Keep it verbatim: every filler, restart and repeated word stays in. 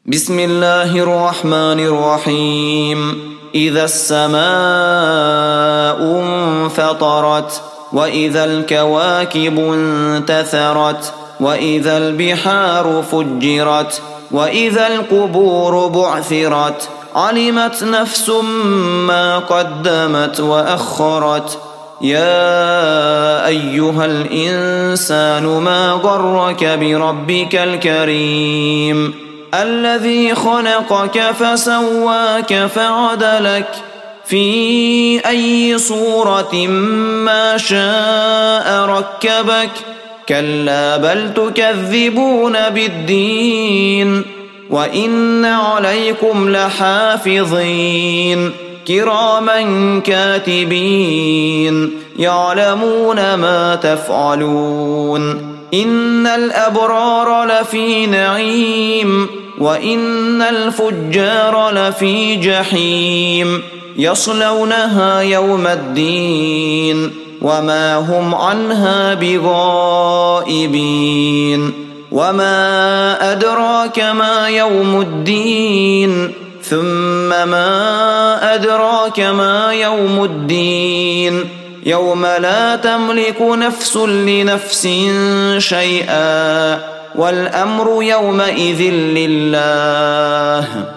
بسم الله الرحمن الرحيم إذا السماء انفطرت وإذا الكواكب انتثرت وإذا البحار فجرت وإذا القبور بعثرت علمت نفس ما قدمت وأخرت يا أيها الإنسان ما غرك بربك الكريم الذي خلقك فسواك فعدلك في أي صورة ما شاء ركبك كلا بل تكذبون بالدين وإن عليكم لحافظين كراما كاتبين يعلمون ما تفعلون إن الأبرار لفي نعيم وإن الفجار لفي جحيم يصلونها يوم الدين وما هم عنها بغائبين وما أدراك ما يوم الدين ثم ما أدراك ما يوم الدين يوم لا تملك نفس لنفس شيئا والأمر يومئذ لله